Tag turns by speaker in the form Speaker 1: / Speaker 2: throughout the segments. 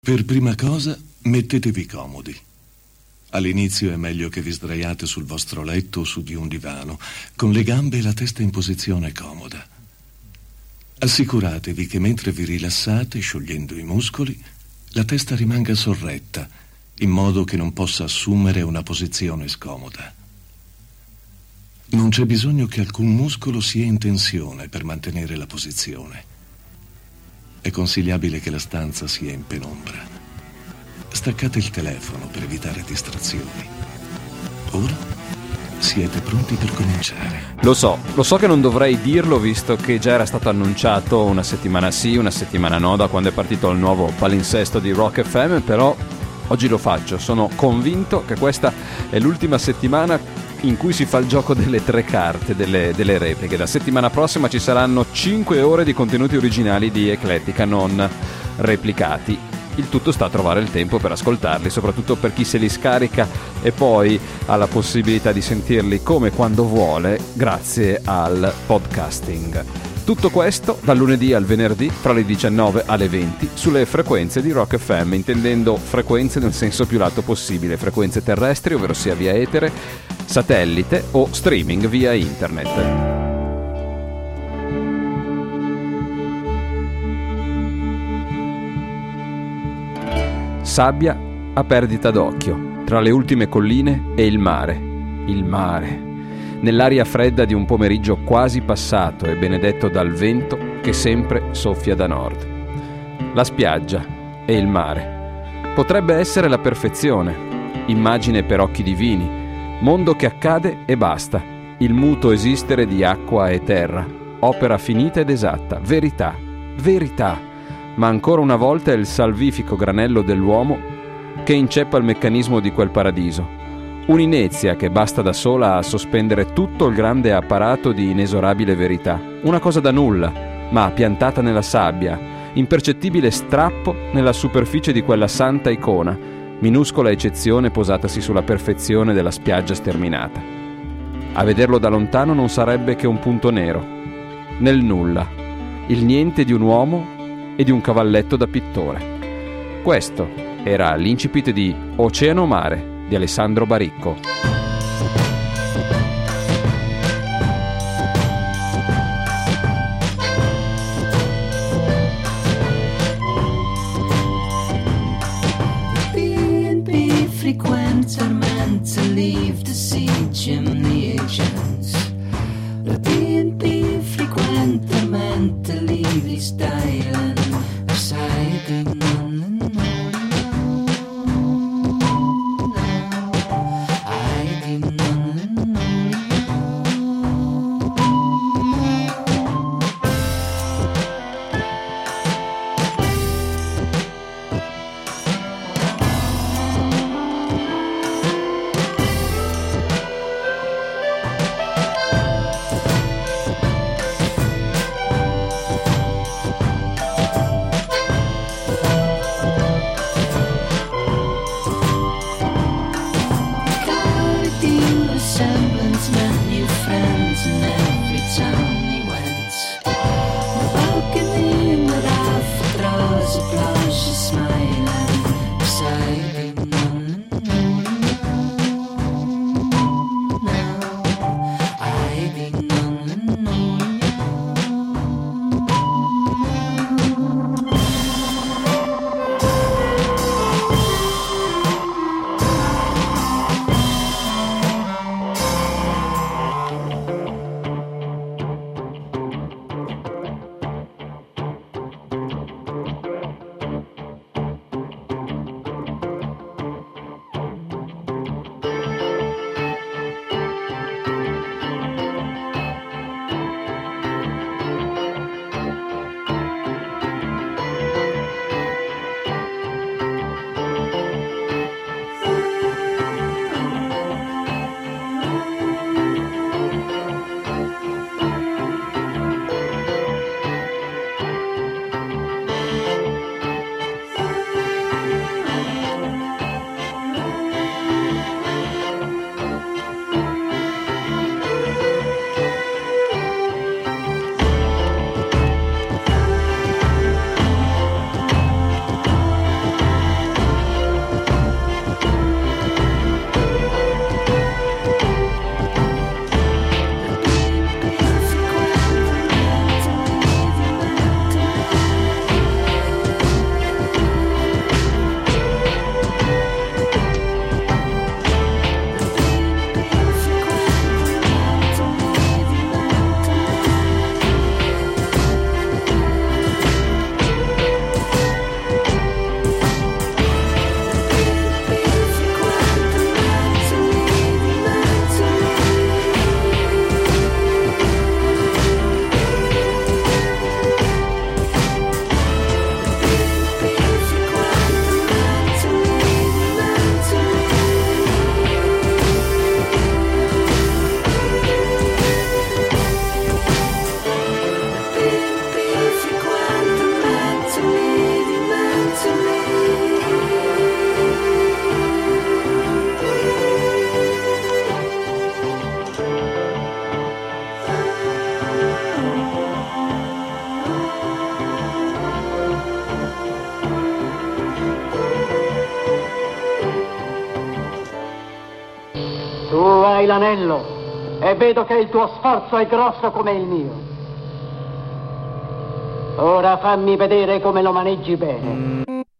Speaker 1: Per prima cosa, mettetevi comodi. All'inizio è meglio che vi sdraiate sul vostro letto o su di un divano, con le gambe e la testa in posizione comoda. Assicuratevi che mentre vi rilassate, sciogliendo i muscoli, la testa rimanga sorretta, in modo che non possa assumere una posizione scomoda. Non c'è bisogno che alcun muscolo sia in tensione per mantenere la posizione. È consigliabile che la stanza sia in penombra. Staccate il telefono per evitare distrazioni. Ora siete pronti per cominciare.
Speaker 2: Lo so che non dovrei dirlo, visto che già era stato annunciato una settimana sì, una settimana no, da quando è partito il nuovo palinsesto di Rock FM, però oggi lo faccio. Sono convinto che questa è l'ultima settimana in cui si fa il gioco delle tre carte, delle repliche. La settimana prossima ci saranno 5 ore di contenuti originali di Eclettica non replicati. Il tutto sta a trovare il tempo per ascoltarli, soprattutto per chi se li scarica e poi ha la possibilità di sentirli come quando vuole grazie al podcasting. Tutto questo dal lunedì al venerdì fra le 19 alle 20 sulle frequenze di Rock FM, intendendo frequenze nel senso più lato possibile, frequenze terrestri, ovvero sia via etere, satellite o streaming via internet. Sabbia a perdita d'occhio, tra le ultime colline e il mare, nell'aria fredda di un pomeriggio quasi passato e benedetto dal vento che sempre soffia da nord. La spiaggia e il mare. Potrebbe essere la perfezione, immagine per occhi divini, mondo che accade e basta, il muto esistere di acqua e terra, opera finita ed esatta, verità, ma ancora una volta è il salvifico granello dell'uomo che inceppa il meccanismo di quel paradiso. Un'inezia che basta da sola a sospendere tutto il grande apparato di inesorabile verità. Una cosa da nulla, ma piantata nella sabbia, impercettibile strappo nella superficie di quella santa icona, minuscola eccezione posatasi sulla perfezione della spiaggia sterminata. A vederlo da lontano non sarebbe che un punto nero, nel nulla, il niente di un uomo e di un cavalletto da pittore. Questo era l'incipit di Oceano Mare di Alessandro Baricco.
Speaker 3: B&B frequentemente leave the sea chimney agents. La B&B frequentemente leave styling aside
Speaker 4: hai l'anello e vedo che il tuo sforzo è grosso come il mio. Ora fammi vedere come lo maneggi bene.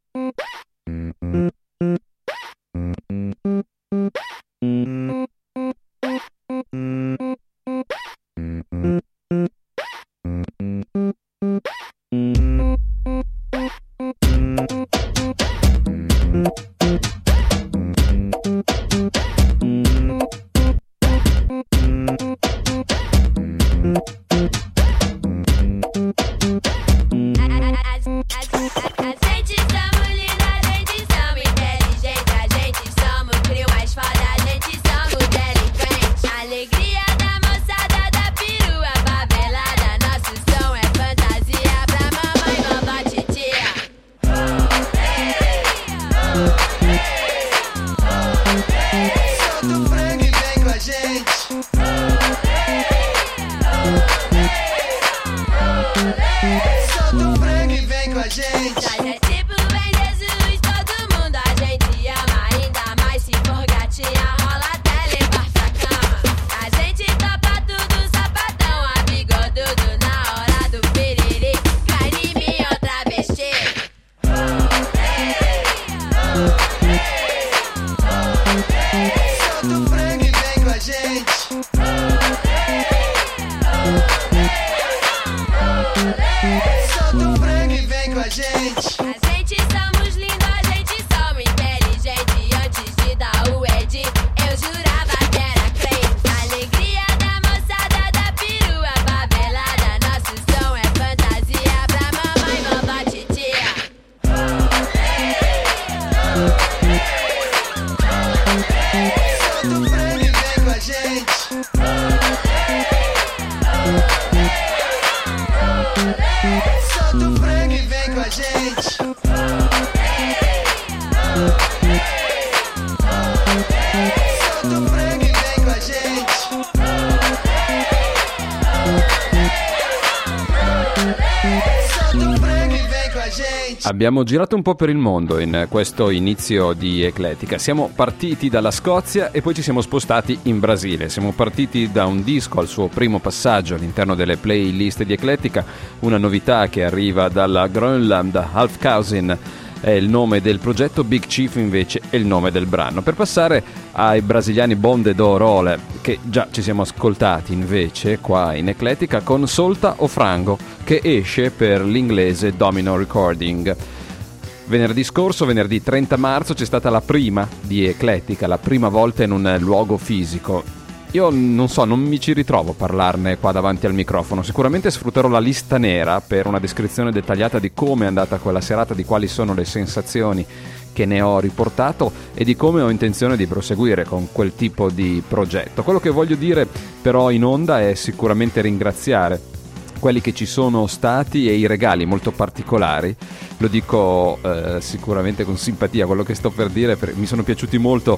Speaker 2: Abbiamo girato un po' per il mondo in questo inizio di Eclettica. Siamo partiti dalla Scozia e poi ci siamo spostati in Brasile. Siamo partiti da un disco al suo primo passaggio all'interno delle playlist di Eclettica, una novità che arriva dalla Groenland, Halfkausen è il nome del progetto, Big Chief invece è il nome del brano, per passare ai brasiliani Bonde do Role, che già ci siamo ascoltati invece qua in Eclettica con Solta o Frango, che esce per l'inglese Domino Recording. Venerdì scorso, venerdì 30 marzo, c'è stata la prima di Eclettica, la prima volta in un luogo fisico. Io non so, non mi ci ritrovo a parlarne qua davanti al microfono. Sicuramente sfrutterò la lista nera per una descrizione dettagliata di come è andata quella serata, di quali sono le sensazioni che ne ho riportato e di come ho intenzione di proseguire con quel tipo di progetto. Quello che voglio dire però in onda è sicuramente ringraziare quelli che ci sono stati e i regali molto particolari. Lo dico sicuramente con simpatia quello che sto per dire, mi sono piaciuti molto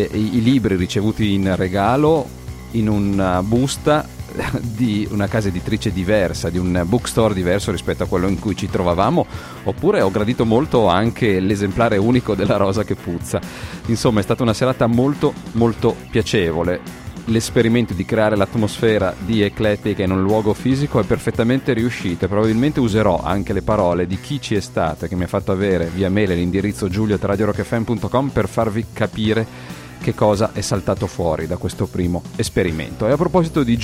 Speaker 2: i libri ricevuti in regalo in una busta di una casa editrice diversa, di un bookstore diverso rispetto a quello in cui ci trovavamo, oppure ho gradito molto anche l'esemplare unico della Rosa che puzza. Insomma, è stata una serata molto molto piacevole. L'esperimento di creare l'atmosfera di Eclettica in un luogo fisico è perfettamente riuscito e probabilmente userò anche le parole di chi ci è stato e che mi ha fatto avere via mail l'indirizzo giulio@radiorockfm.com per farvi capire che cosa è saltato fuori da questo primo esperimento. E a proposito di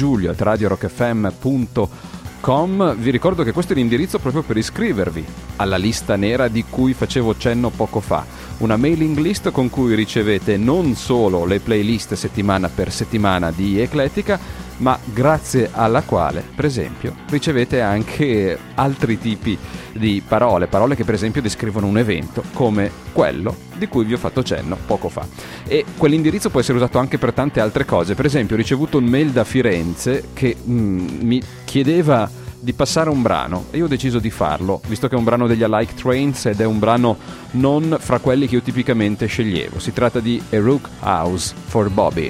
Speaker 2: giulio@radiorockfm.com, vi ricordo che questo è l'indirizzo proprio per iscrivervi alla lista nera di cui facevo cenno poco fa, una mailing list con cui ricevete non solo le playlist settimana per settimana di Eclettica, ma grazie alla quale, per esempio, ricevete anche altri tipi di parole che per esempio descrivono un evento come quello di cui vi ho fatto cenno poco fa. E quell'indirizzo può essere usato anche per tante altre cose. Per esempio, ho ricevuto un mail da Firenze che mi chiedeva di passare un brano e io ho deciso di farlo, visto che è un brano degli Alike Trains ed è un brano non fra quelli che io tipicamente sceglievo. Si tratta di A Rook House for Bobby.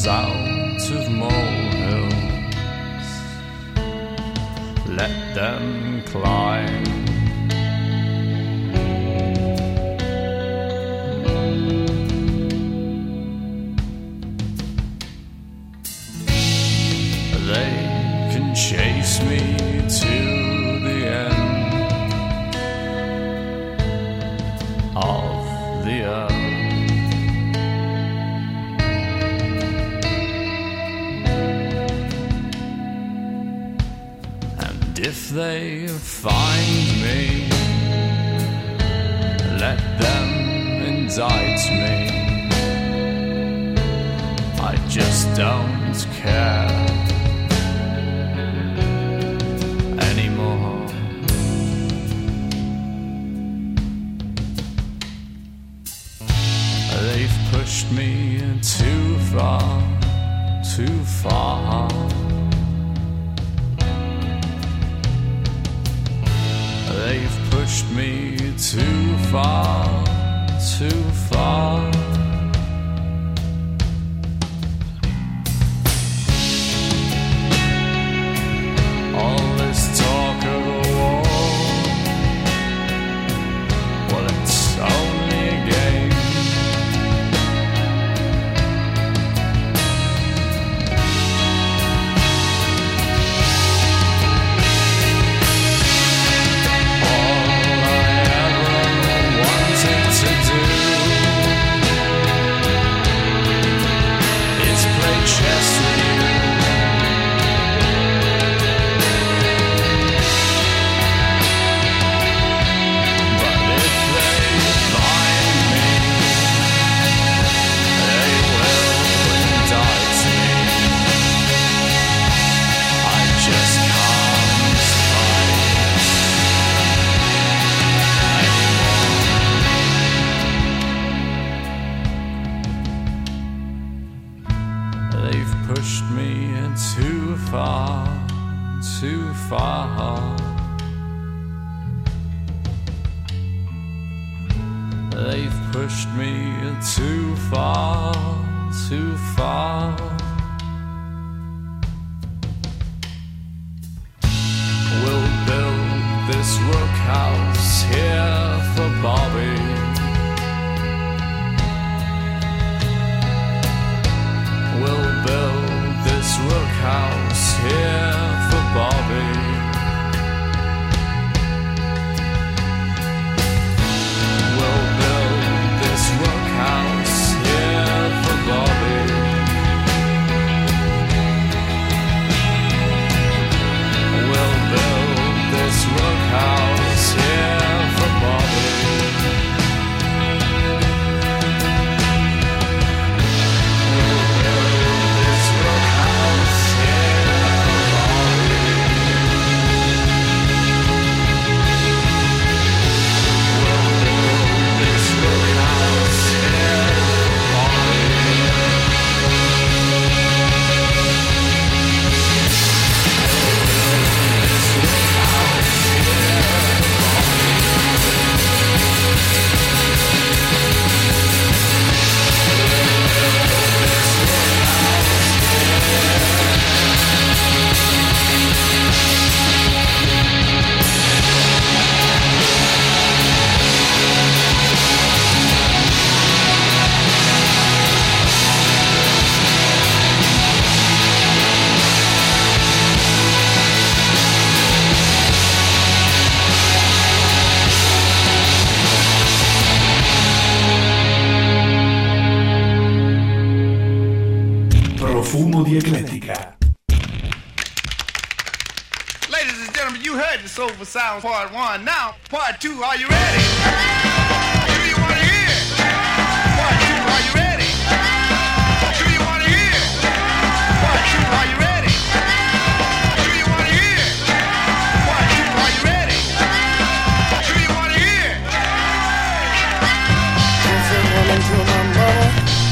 Speaker 5: out of molehills. Let them climb. They can chase me to the end of the earth. And if they find me, let them indict me. I just don't care anymore. They've pushed me too far, too far. They've pushed me too far, too far. All this talk of a war, well, it's only a game. Pushed me too far, too far. They've pushed me too far, too far. We'll build this rook house here for Bobby. We'll build this rook house here for Bobby. We'll build this rook house here for Bobby. We'll build this rook house here for Bobby.
Speaker 6: Profumo di Eclettica.
Speaker 7: Ladies and gentlemen, you heard the Soulful Sound Part 1. Now, Part 2, are you ready? Do you want to hear? Part 2, are you ready? Do you want to hear? Part 2, are you ready? Do you want to hear? Part 2, are you ready? Do you want to hear?
Speaker 8: This is woman to my mother.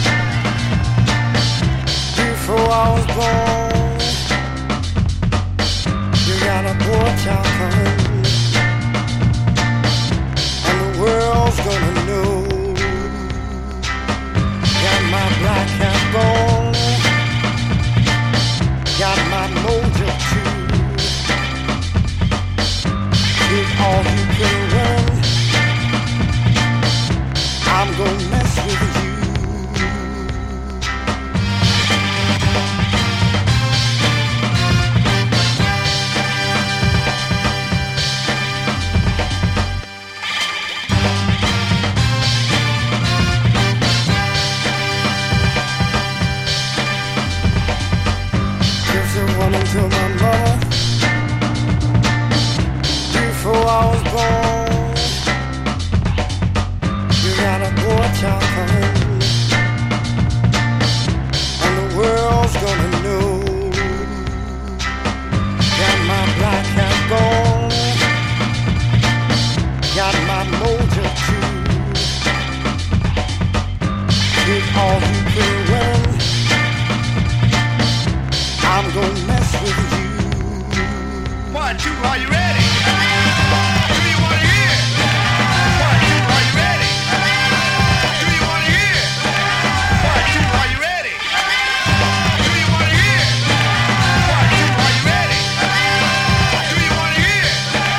Speaker 8: Before I was born, you got a poor child coming, and the world gone, you gotta go at your home, and the world's gonna know that my black hat gone, got my mojo too. With all you pretty women, I'm gonna mess with you.
Speaker 7: 1, 2, are you ready? Do you want to hear? 1, 2, are you ready? Do you want to hear? 1, 2, are you ready? Do you want to hear? 1, 2, are you ready? Do you want to hear?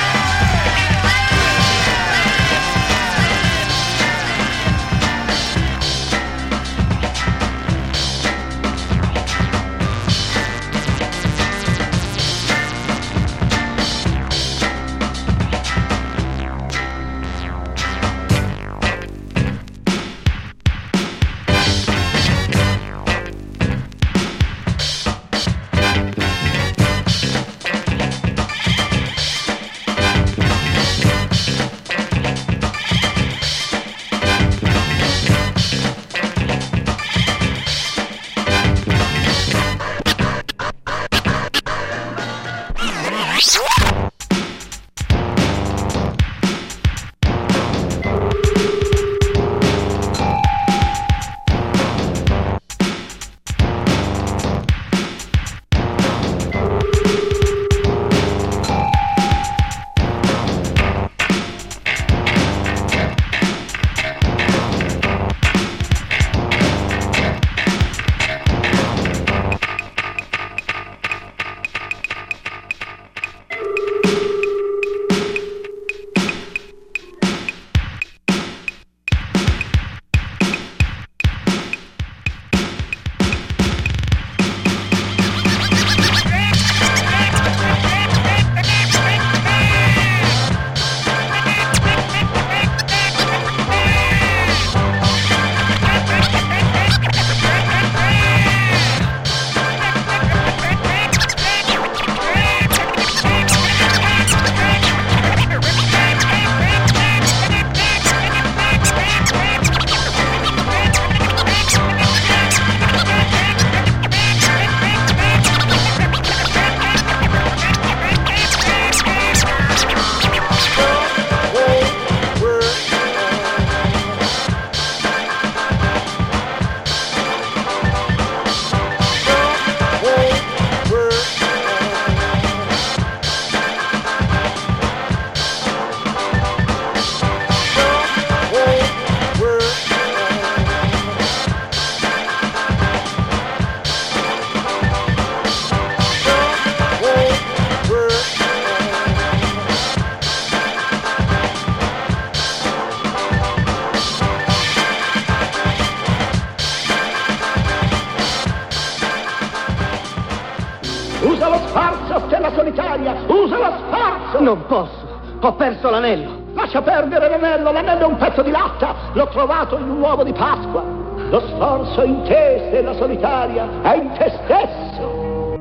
Speaker 4: Usa lo sfarzo, stella solitaria! Usa lo sfarzo! Non posso, ho perso l'anello. Lascia perdere l'anello è un pezzo di latta. L'ho trovato in un uovo di Pasqua. Lo sforzo in te, stella solitaria, è in te stesso.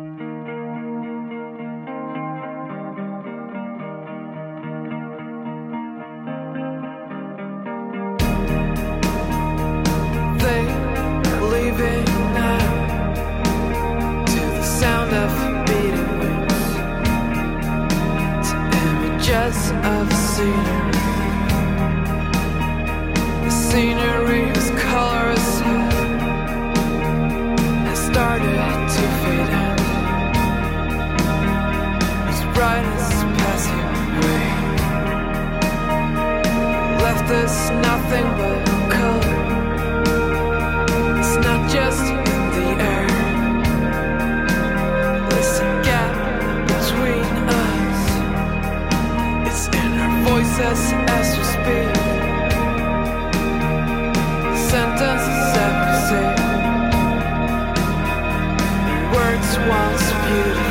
Speaker 5: Of scenery. The scenery was color as hell. I started to fade out as brightness passing away. Left us nothing but color. It's not just in the air. There's a gap between us. It's in our voices as we speak. Sentences that we say. Words once beautiful.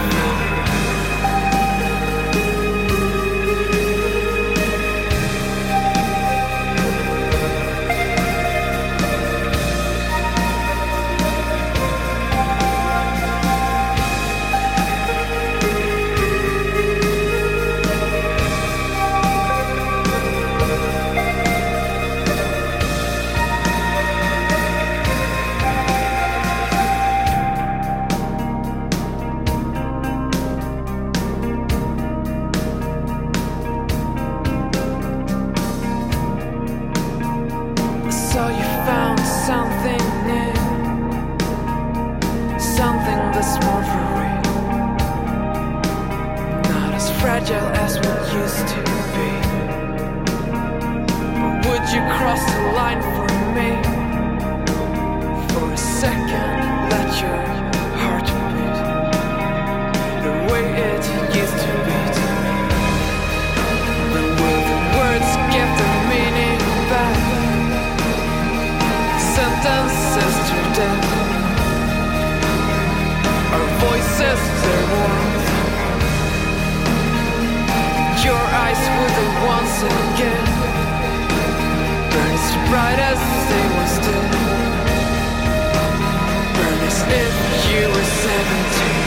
Speaker 5: fragile as what used to be. But would you cross the line for me? For a second, let your heart beat the way it used to beat. Then will the words get the meaning back? Sentences to death. Our voices, their warmth. Your eyes will the once again burn as bright as they once did. Burn as if you were 17.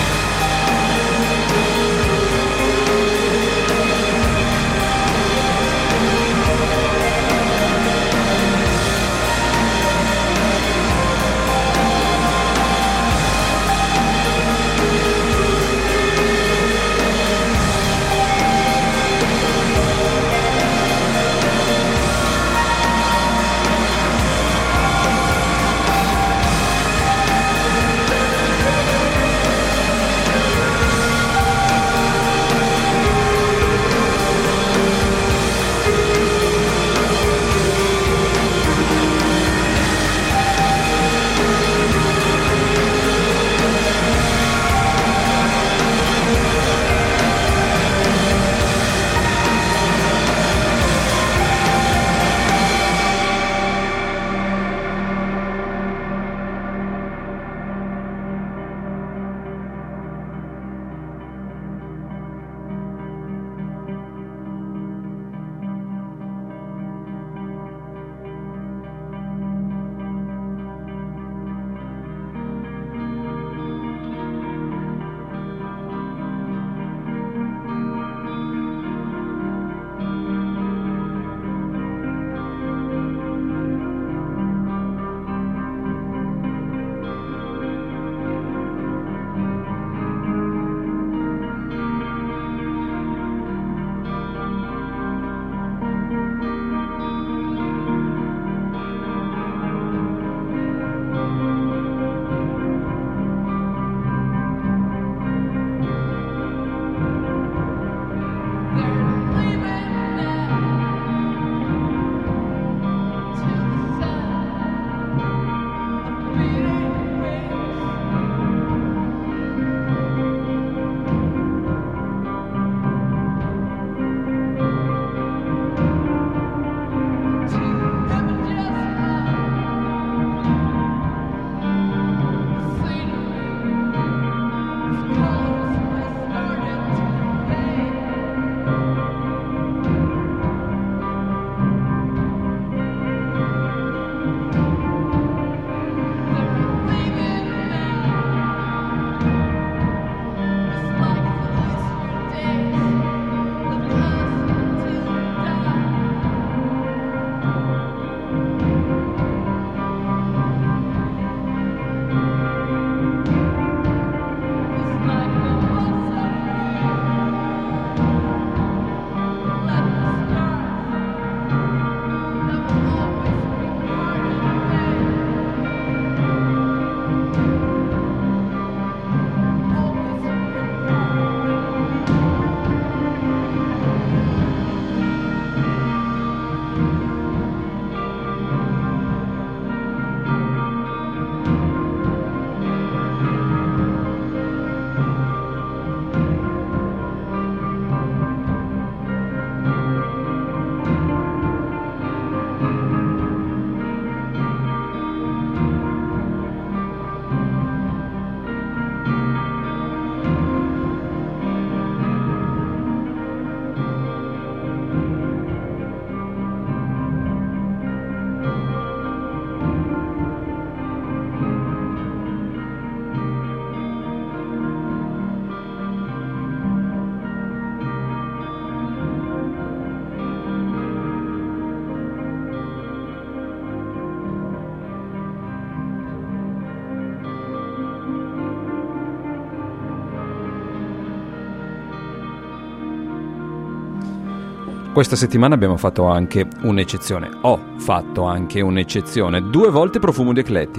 Speaker 2: Questa settimana abbiamo fatto anche un'eccezione. Ho fatto anche un'eccezione. 2 volte Profumo di Eclettica.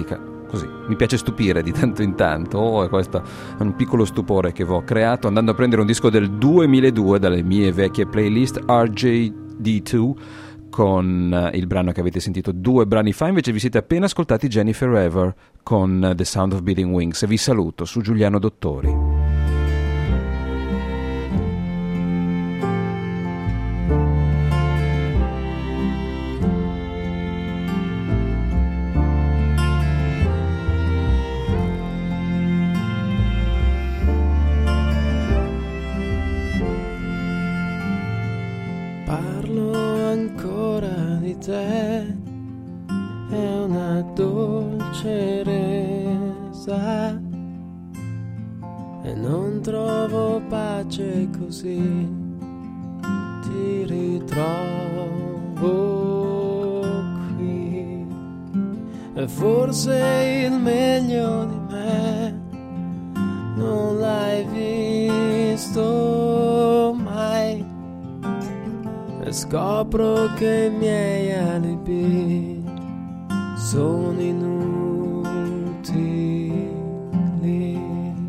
Speaker 2: così, mi piace stupire di tanto in tanto, e questo è un piccolo stupore che ho creato andando a prendere un disco del 2002 dalle mie vecchie playlist RJD2 con il brano che avete sentito 2 brani fa. Invece vi siete appena ascoltati Jennifer Ever con The Sound of Beating Wings, e vi saluto su Giuliano Dottori.
Speaker 9: È una dolce resa e non trovo pace così ti ritrovo qui, e forse il meglio di me non l'hai visto mai. E scopro che i miei alibi sono inutili.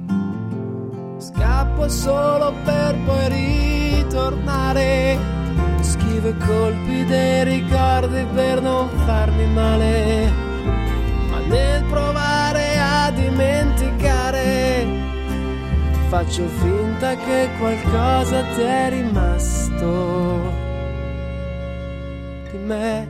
Speaker 9: Scappo solo per poi ritornare. Schivo i colpi dei ricordi per non farmi male, ma nel provare a dimenticare faccio finta che qualcosa ti è rimasto di me.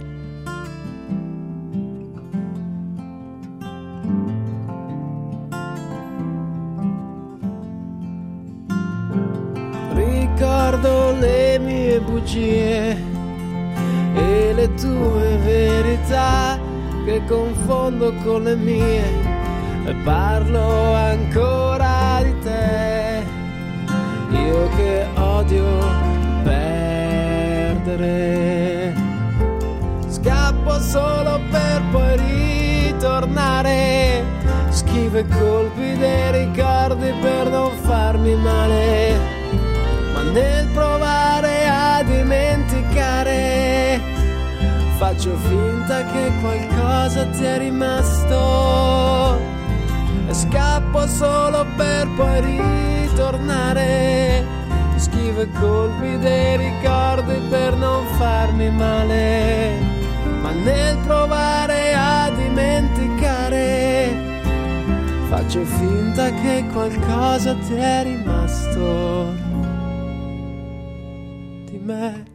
Speaker 9: Ricordo le mie bugie e le tue verità che confondo con le mie, e parlo ancora di te, io che odio perdere. Scappo solo per poi ritornare, schivo i colpi dei ricordi per non farmi male, ma nel provare a dimenticare faccio finta che qualcosa ti è rimasto. E scappo solo per poi ritornare, schivo i colpi dei ricordi per non farmi male, ma nel provare a dimenticare faccio finta che qualcosa ti è rimasto di me.